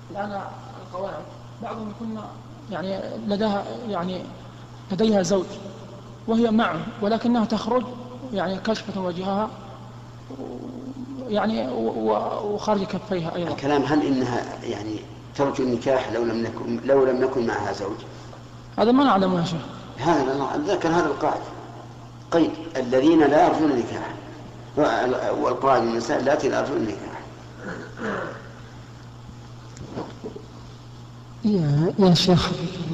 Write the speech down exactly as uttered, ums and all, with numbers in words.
الآن القواعد بعضهم يكون يعني لديها يعني لديها زوج وهي معه ولكنها تخرج يعني كشفة وجهها يعني وخارج كفيها أيضا. الكلام هل إنها يعني ترجو النكاح لو لم نكن لو لم نكن معها زوج؟ هذا ما نعلمه يا شيخ. هذا ذكر هذا القاعدة قيد الذين لا يرجون النكاح، والقاعدة من النساء اللاتي لا يرجون النكاح. يا يا شيخ